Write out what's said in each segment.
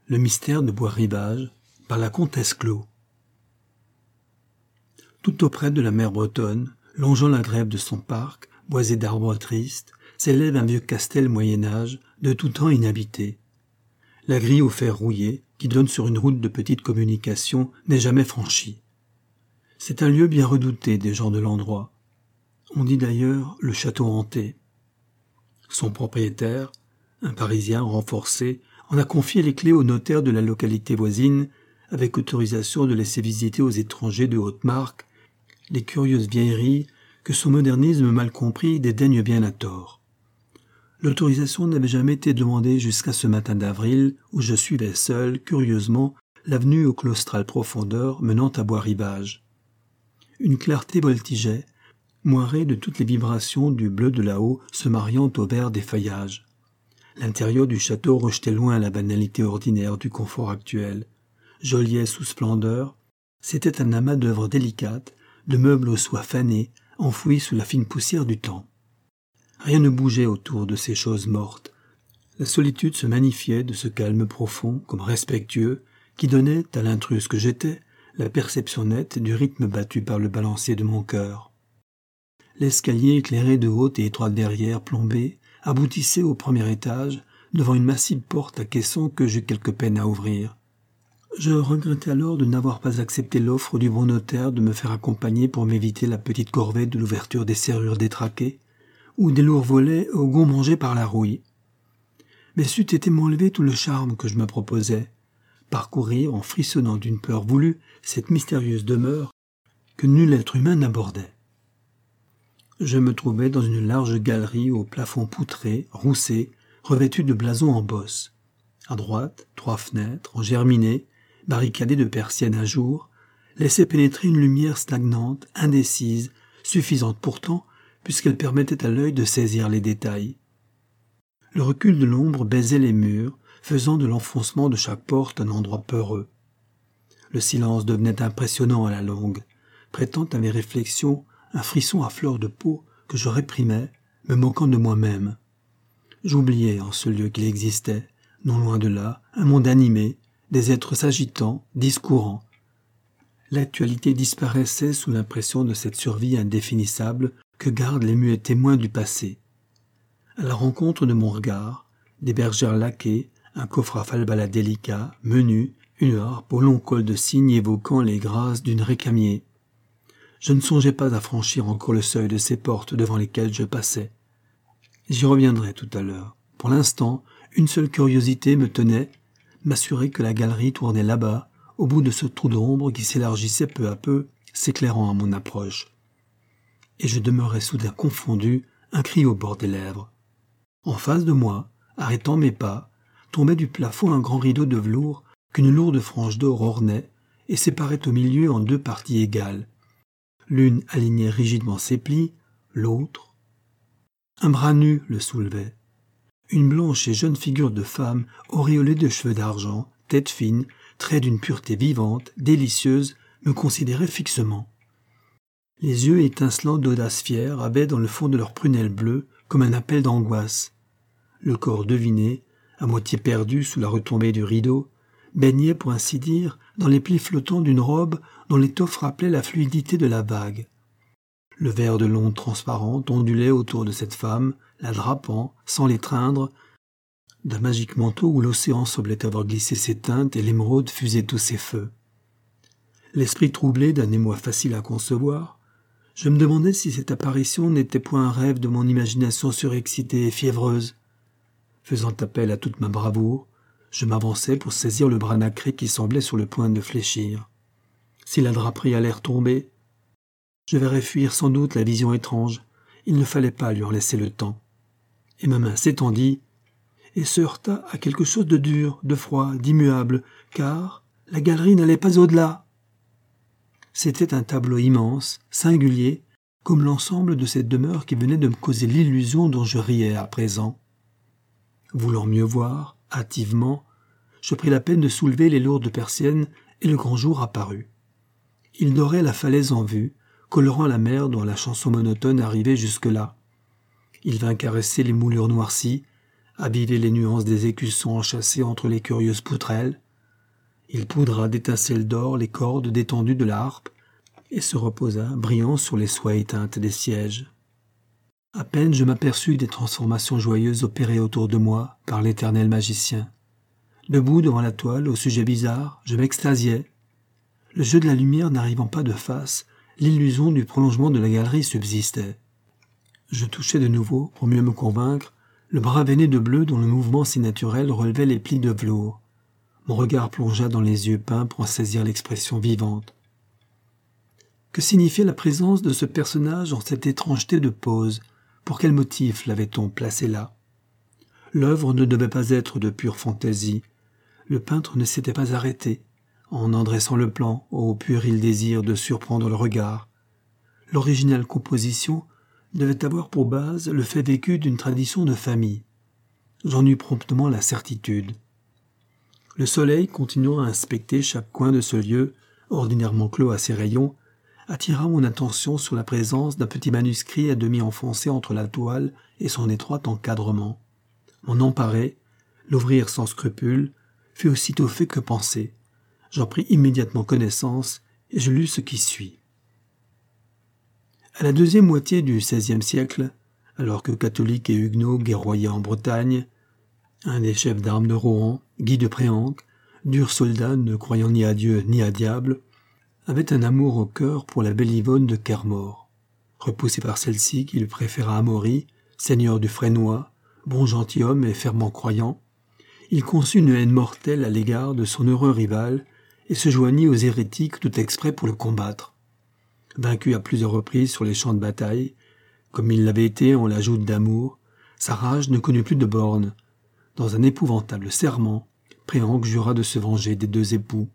Le mystère de Bois-Rivage, par la comtesse Clos. Tout auprès de la mer Bretonne, longeant la grève de son parc, boisé d'arbres tristes, s'élève un vieux castel Moyen-Âge, de tout temps inhabité. La grille au fer rouillé, qui donne sur une route de petite communication, n'est jamais franchie. C'est un lieu bien redouté des gens de l'endroit. On dit d'ailleurs le château hanté. Son propriétaire, un Parisien renforcé, en a confié les clés au notaire de la localité voisine, avec autorisation de laisser visiter aux étrangers de haute marque les curieuses vieilleries que son modernisme mal compris dédaigne bien à tort. L'autorisation n'avait jamais été demandée jusqu'à ce matin d'avril où je suivais seul, curieusement, l'avenue aux claustrales profondeurs menant à Bois-Rivage. Une clarté voltigeait, moirée de toutes les vibrations du bleu de là-haut se mariant au vert des feuillages. L'intérieur du château rejetait loin la banalité ordinaire du confort actuel. Geôlier sous splendeur, c'était un amas d'œuvres délicates, de meubles aux soies fanées, enfouis sous la fine poussière du temps. Rien ne bougeait autour de ces choses mortes. La solitude se magnifiait de ce calme profond, comme respectueux, qui donnait, à l'intruse que j'étais, la perception nette du rythme battu par le balancier de mon cœur. L'escalier éclairé de hautes et étroites verrières plombées aboutissait au premier étage, devant une massive porte à caisson que j'eus quelque peine à ouvrir. Je regrettais alors de n'avoir pas accepté l'offre du bon notaire de me faire accompagner pour m'éviter la petite corvée de l'ouverture des serrures détraquées, ou des lourds volets au gond mangé par la rouille. Mais c'eût été m'enlever tout le charme que je me proposais, parcourir en frissonnant d'une peur voulue cette mystérieuse demeure que nul être humain n'abordait. Je me trouvais dans une large galerie au plafond poutré, roussé, revêtue de blasons en bosse. À droite, 3 fenêtres, en germiné, barricadées de persiennes à jour, laissaient pénétrer une lumière stagnante, indécise, suffisante pourtant, puisqu'elle permettait à l'œil de saisir les détails. Le recul de l'ombre baisait les murs, faisant de l'enfoncement de chaque porte un endroit peureux. Le silence devenait impressionnant à la longue, prêtant à mes réflexions un frisson à fleur de peau que je réprimais, me moquant de moi-même. J'oubliais en ce lieu qu'il existait, non loin de là, un monde animé, des êtres s'agitant, discourant. L'actualité disparaissait sous l'impression de cette survie indéfinissable que gardent les muets témoins du passé. À la rencontre de mon regard, des bergères laquées, un coffre à falbala délicat, menu, une harpe au long col de cygne évoquant les grâces d'une récamier. Je ne songeais pas à franchir encore le seuil de ces portes devant lesquelles je passais. J'y reviendrai tout à l'heure. Pour l'instant, une seule curiosité me tenait, m'assurer que la galerie tournait là-bas, au bout de ce trou d'ombre qui s'élargissait peu à peu, s'éclairant à mon approche. Et je demeurais soudain confondu, un cri au bord des lèvres. En face de moi, arrêtant mes pas, tombait du plafond un grand rideau de velours qu'une lourde frange d'or ornait et séparait au milieu en 2 parties égales. L'une alignait rigidement ses plis, l'autre. Un bras nu le soulevait. Une blanche et jeune figure de femme, auréolée de cheveux d'argent, tête fine, traits d'une pureté vivante, délicieuse, me considérait fixement. Les yeux étincelants d'audace fière avaient dans le fond de leurs prunelles bleues comme un appel d'angoisse. Le corps deviné, à moitié perdu sous la retombée du rideau, baignait pour ainsi dire dans les plis flottants d'une robe dont l'étoffe rappelait la fluidité de la vague. Le verre de l'onde transparente ondulait autour de cette femme, la drapant, sans l'étreindre, d'un magique manteau où l'océan semblait avoir glissé ses teintes et l'émeraude fusait tous ses feux. L'esprit troublé d'un émoi facile à concevoir, je me demandais si cette apparition n'était point un rêve de mon imagination surexcitée et fiévreuse. Faisant appel à toute ma bravoure, je m'avançai pour saisir le bras nacré qui semblait sur le point de fléchir. Si la draperie allait retomber, je verrais fuir sans doute la vision étrange. Il ne fallait pas lui en laisser le temps. Et ma main s'étendit et se heurta à quelque chose de dur, de froid, d'immuable, car la galerie n'allait pas au-delà. C'était un tableau immense, singulier, comme l'ensemble de cette demeure qui venait de me causer l'illusion dont je riais à présent. Voulant mieux voir, hâtivement, je pris la peine de soulever les lourdes persiennes et le grand jour apparut. Il dorait la falaise en vue, colorant la mer dont la chanson monotone arrivait jusque-là. Il vint caresser les moulures noircies, aviver les nuances des écussons enchâssés entre les curieuses poutrelles. Il poudra d'étincelles d'or les cordes détendues de la harpe et se reposa, brillant sur les soies éteintes des sièges. À peine je m'aperçus des transformations joyeuses opérées autour de moi par l'éternel magicien. Debout devant la toile, au sujet bizarre, je m'extasiais. Le jeu de la lumière n'arrivant pas de face, l'illusion du prolongement de la galerie subsistait. Je touchais de nouveau, pour mieux me convaincre, le bras veiné de bleu dont le mouvement si naturel relevait les plis de velours. Mon regard plongea dans les yeux peints pour en saisir l'expression vivante. Que signifiait la présence de ce personnage en cette étrangeté de pose? Pour quel motif l'avait-on placé là? L'œuvre ne devait pas être de pure fantaisie. Le peintre ne s'était pas arrêté, en en dressant le plan, au puéril désir de surprendre le regard. L'originale composition devait avoir pour base le fait vécu d'une tradition de famille. J'en eus promptement la certitude. Le soleil, continuant à inspecter chaque coin de ce lieu, ordinairement clos à ses rayons, attira mon attention sur la présence d'un petit manuscrit à demi enfoncé entre la toile et son étroit encadrement. M'en emparer, l'ouvrir sans scrupule, fut aussitôt fait que penser. J'en pris immédiatement connaissance et je lus ce qui suit. À la deuxième moitié du XVIe siècle, alors que catholiques et huguenots guerroyaient en Bretagne, un des chefs d'armes de Rohan, Guy de Préancre, dur soldat ne croyant ni à Dieu ni à diable, avait un amour au cœur pour la belle Yvonne de Kermore. Repoussé par celle-ci, qui le préféra à Maury, seigneur du Fresnoy, bon gentilhomme et fervent croyant, il conçut une haine mortelle à l'égard de son heureux rival et se joignit aux hérétiques tout exprès pour le combattre. Vaincu à plusieurs reprises sur les champs de bataille, comme il l'avait été en la joute d'amour, sa rage ne connut plus de bornes. Dans un épouvantable serment, Préancre jura de se venger des deux époux.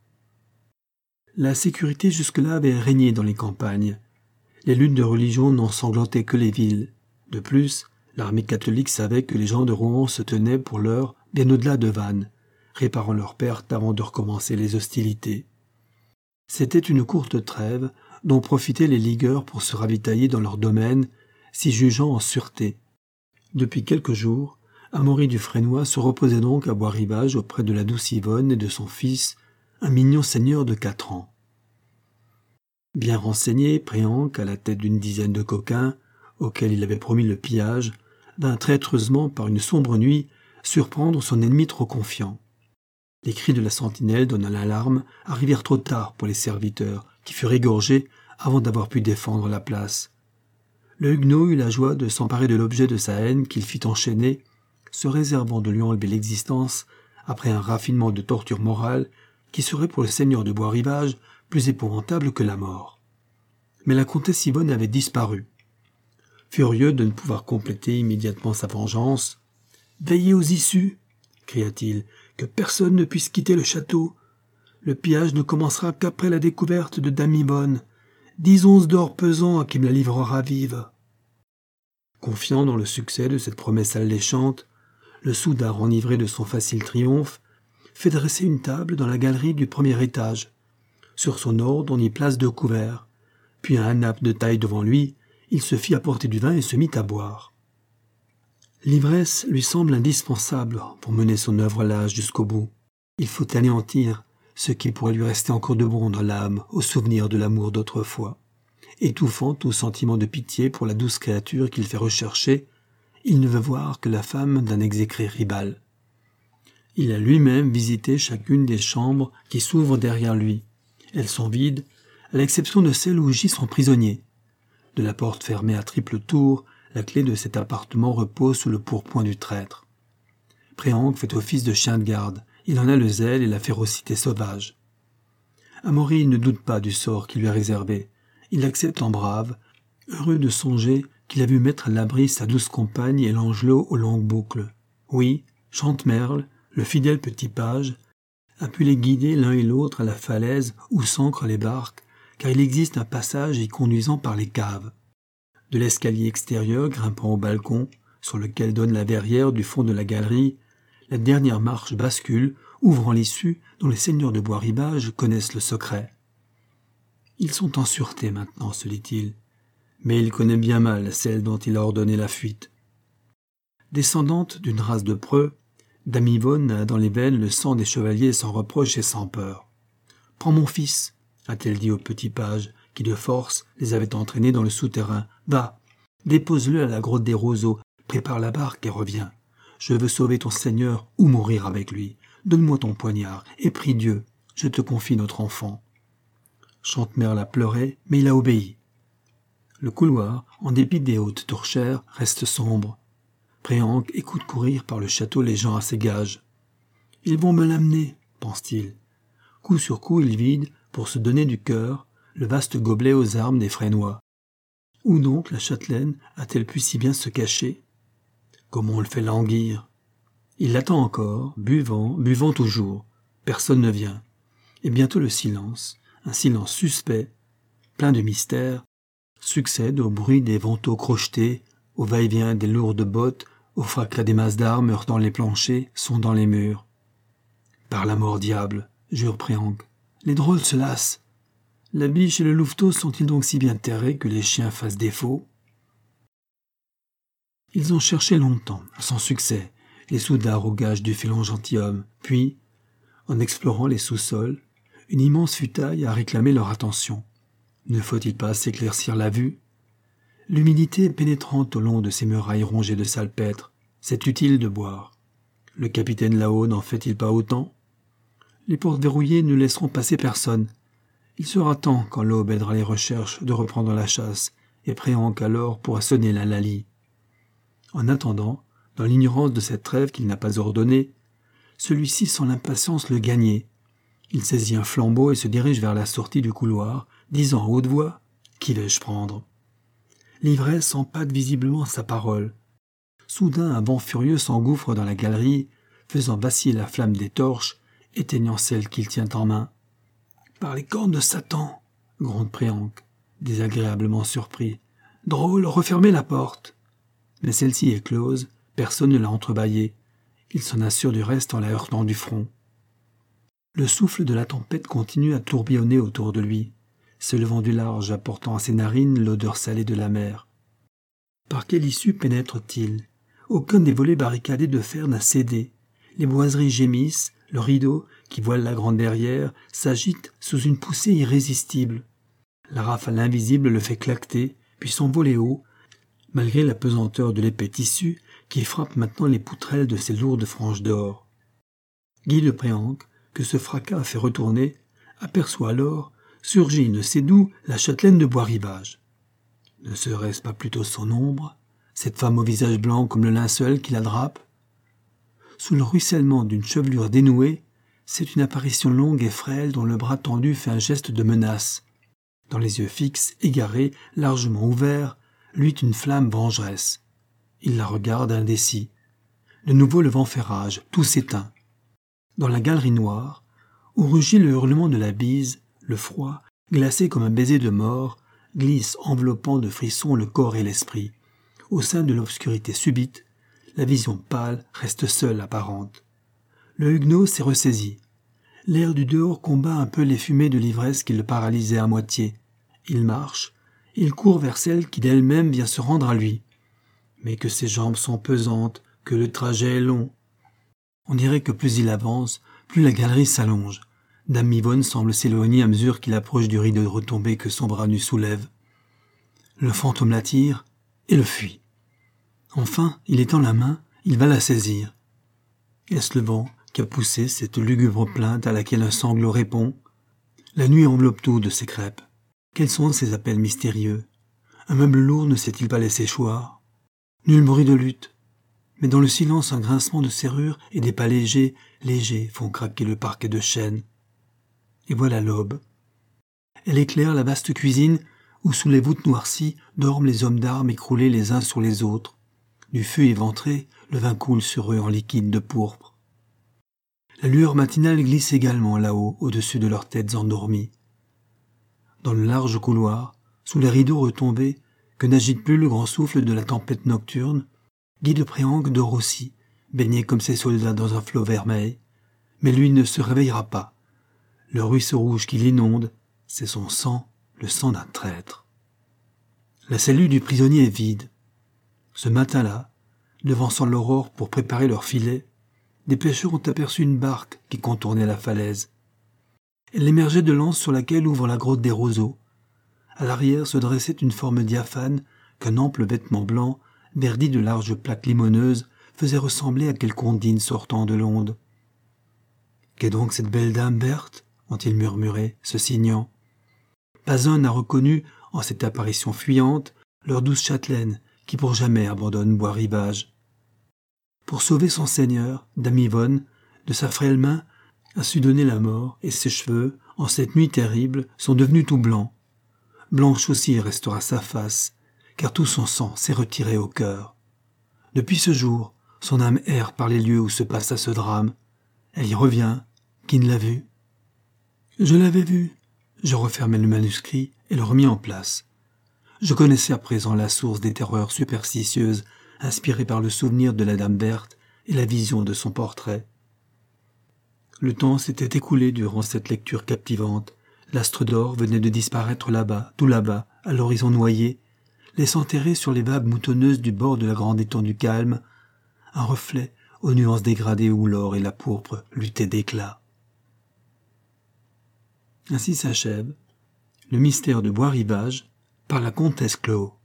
La sécurité jusque-là avait régné dans les campagnes. Les luttes de religion n'ensanglantaient que les villes. De plus, l'armée catholique savait que les gens de Rohan se tenaient pour l'heure bien au-delà de Vannes, réparant leurs pertes avant de recommencer les hostilités. C'était une courte trêve dont profitaient les ligueurs pour se ravitailler dans leurs domaines, s'y jugeant en sûreté. Depuis quelques jours, Amaury du Fresnoy se reposait donc à Bois-Rivage auprès de la douce Yvonne et de son fils, un mignon seigneur de 4 ans. Bien renseigné, Préancre, à la tête d'une dizaine de coquins, auxquels il avait promis le pillage, vint traîtreusement par une sombre nuit surprendre son ennemi trop confiant. Les cris de la sentinelle donnant l'alarme arrivèrent trop tard pour les serviteurs, qui furent égorgés avant d'avoir pu défendre la place. Le huguenot eut la joie de s'emparer de l'objet de sa haine qu'il fit enchaîner, se réservant de lui enlever l'existence après un raffinement de torture morale qui serait pour le seigneur de Bois-Rivage plus épouvantable que la mort. Mais la comtesse Yvonne avait disparu. Furieux de ne pouvoir compléter immédiatement sa vengeance, « Veillez aux issues !» cria-t-il, « que personne ne puisse quitter le château. Le pillage ne commencera qu'après la découverte de Dame Yvonne. 10 onces d'or pesant qui me la livrera vive. » Confiant dans le succès de cette promesse alléchante, le soudard enivré de son facile triomphe fait dresser une table dans la galerie du premier étage. Sur son ordre, on y place 2 couverts. Puis un nappe de taille devant lui, il se fit apporter du vin et se mit à boire. L'ivresse lui semble indispensable pour mener son œuvre lâche jusqu'au bout. Il faut anéantir ce qui pourrait lui rester encore de bon dans l'âme au souvenir de l'amour d'autrefois. Étouffant tout sentiment de pitié pour la douce créature qu'il fait rechercher, il ne veut voir que la femme d'un exécré rival. Il a lui-même visité chacune des chambres qui s'ouvrent derrière lui. Elles sont vides, à l'exception de celle où gît son prisonnier. De la porte fermée à triple tour, la clé de cet appartement repose sous le pourpoint du traître. Préancre fait office de chien de garde. Il en a le zèle et la férocité sauvage. Amaury ne doute pas du sort qui lui est réservé. Il l'accepte en brave, heureux de songer qu'il a vu mettre à l'abri sa douce compagne et l'angelot aux longues boucles. Oui, Chantemerle, le fidèle petit page, a pu les guider l'un et l'autre à la falaise où s'ancrent les barques, car il existe un passage y conduisant par les caves. De l'escalier extérieur grimpant au balcon, sur lequel donne la verrière du fond de la galerie, la dernière marche bascule, ouvrant l'issue dont les seigneurs de Bois-Rivage connaissent le secret. Ils sont en sûreté maintenant, se dit-il, mais il connaît bien mal celle dont il a ordonné la fuite. Descendante d'une race de preux, Dame Yvonne a dans les veines le sang des chevaliers sans reproche et sans peur. « Prends mon fils, a-t-elle dit au petit page, qui de force les avait entraînés dans le souterrain. Va, dépose-le à la grotte des roseaux, prépare la barque et reviens. Je veux sauver ton Seigneur ou mourir avec lui. Donne-moi ton poignard, et prie Dieu, je te confie notre enfant. » Chantemerle a pleuré, mais il a obéi. Le couloir, en dépit des hautes torchères, reste sombre. Préancre écoute courir par le château les gens à ses gages. « Ils vont me l'amener, pense-t-il. Coup sur coup, il vide, pour se donner du cœur, le vaste gobelet aux armes des Fresnois. Où donc la châtelaine a-t-elle pu si bien se cacher? Comment on le fait languir? Il l'attend encore, buvant toujours. Personne ne vient. Et bientôt le silence, un silence suspect, plein de mystère, succède au bruit des vantaux crochetés, au va-et-vient des lourdes bottes, au fracas des masses d'armes heurtant les planchers, sondant les murs. « Par la mort diable !» jure Préancre. « Les drôles se lassent. La biche et le louveteau sont-ils donc si bien terrés que les chiens fassent défaut ?» Ils ont cherché longtemps, sans succès, les soudards au gage du félon gentilhomme. Puis, en explorant les sous-sols, une immense futaille a réclamé leur attention. Ne faut-il pas s'éclaircir la vue? L'humidité pénétrante au long de ces murailles rongées de salpêtre, c'est utile de boire. Le capitaine là-haut n'en fait-il pas autant? Les portes verrouillées ne laisseront passer personne. Il sera temps, quand l'aube aidera les recherches, de reprendre la chasse, et Préancre alors pourra sonner la lalie. En attendant, dans l'ignorance de cette trêve qu'il n'a pas ordonnée, celui-ci sent l'impatience le gagner. Il saisit un flambeau et se dirige vers la sortie du couloir, disant à haute voix « Qui vais-je prendre ?» L'ivresse empâte visiblement sa parole. Soudain, un vent furieux s'engouffre dans la galerie, faisant vaciller la flamme des torches, éteignant celle qu'il tient en main. « Par les cornes de Satan !» gronde Préancre, désagréablement surpris. « Drôle, refermez la porte !» Mais celle-ci est close, personne ne l'a entrebâillée. Il s'en assure du reste en la heurtant du front. Le souffle de la tempête continue à tourbillonner autour de lui, se levant du large, apportant à ses narines l'odeur salée de la mer. Par quelle issue pénètre-t-il? Aucun des volets barricadés de fer n'a cédé. Les boiseries gémissent, le rideau, qui voile la grande verrière, s'agite sous une poussée irrésistible. La rafale invisible le fait claqueter, puis s'envoler haut, malgré la pesanteur de l'épais tissu qui frappe maintenant les poutrelles de ses lourdes franges d'or. Guy de Préancre, que ce fracas a fait retourner, aperçoit alors, surgit ne sait d'où, la châtelaine de Bois-Rivage. Ne serait-ce pas plutôt son ombre, cette femme au visage blanc comme le linceul qui la drape? Sous le ruissellement d'une chevelure dénouée, c'est une apparition longue et frêle dont le bras tendu fait un geste de menace. Dans les yeux fixes, égarés, largement ouverts, luit une flamme vengeresse. Il la regarde indécis. De nouveau le vent fait rage, tout s'éteint. Dans la galerie noire, où rugit le hurlement de la bise, le froid, glacé comme un baiser de mort, glisse enveloppant de frissons le corps et l'esprit. Au sein de l'obscurité subite, la vision pâle reste seule apparente. Le huguenot s'est ressaisi. L'air du dehors combat un peu les fumées de l'ivresse qui le paralysaient à moitié. Il marche, il court vers celle qui d'elle-même vient se rendre à lui. Mais que ses jambes sont pesantes, que le trajet est long. On dirait que plus il avance, plus la galerie s'allonge. Dame Yvonne semble s'éloigner à mesure qu'il approche du rideau de retombée que son bras nu soulève. Le fantôme l'attire et le fuit. Enfin, il étend la main, il va la saisir. Est-ce le vent qui a poussé cette lugubre plainte à laquelle un sanglot répond? La nuit enveloppe tout de ses crêpes. Quels sont ces appels mystérieux? Un meuble lourd ne s'est-il pas laissé choir? Nul bruit de lutte. Mais dans le silence, un grincement de serrure et des pas légers font craquer le parquet de chêne. Et voilà l'aube. Elle éclaire la vaste cuisine où, sous les voûtes noircies, dorment les hommes d'armes écroulés les uns sur les autres. Du feu éventré, le vin coule sur eux en liquide de pourpre. La lueur matinale glisse également là-haut, au-dessus de leurs têtes endormies. Dans le large couloir, sous les rideaux retombés, que n'agite plus le grand souffle de la tempête nocturne, Guy de Préancre dort aussi, baigné comme ses soldats dans un flot vermeil. Mais lui ne se réveillera pas. Le ruisseau rouge qui l'inonde, c'est son sang, le sang d'un traître. La cellule du prisonnier est vide. Ce matin-là, devançant l'aurore pour préparer leurs filets, des pêcheurs ont aperçu une barque qui contournait la falaise. Elle émergeait de l'anse sur laquelle ouvre la grotte des roseaux. À l'arrière se dressait une forme diaphane qu'un ample vêtement blanc, verdi de larges plaques limoneuses, faisait ressembler à quelque ondine sortant de l'onde. « Qu'est donc cette belle dame, Berthe ?» ont-ils murmuré, se signant. Pas un n'a reconnu, en cette apparition fuyante, leur douce châtelaine, qui pour jamais abandonne Bois-Rivage. Pour sauver son seigneur, Dame Yvonne, de sa frêle main, a su donner la mort, et ses cheveux, en cette nuit terrible, sont devenus tout blancs. Blanche aussi restera sa face, car tout son sang s'est retiré au cœur. Depuis ce jour, son âme erre par les lieux où se passa ce drame. Elle y revient. Qui ne l'a vu ? Je l'avais vu. Je refermai le manuscrit et le remis en place. Je connaissais à présent la source des terreurs superstitieuses inspirées par le souvenir de la dame Berthe et la vision de son portrait. Le temps s'était écoulé durant cette lecture captivante. L'astre d'or venait de disparaître là-bas, tout là-bas, à l'horizon noyé, laissant errer sur les vagues moutonneuses du bord de la grande étendue calme un reflet aux nuances dégradées où l'or et la pourpre luttaient d'éclat. Ainsi s'achève Le mystère de Bois-Rivage par la comtesse Cleo.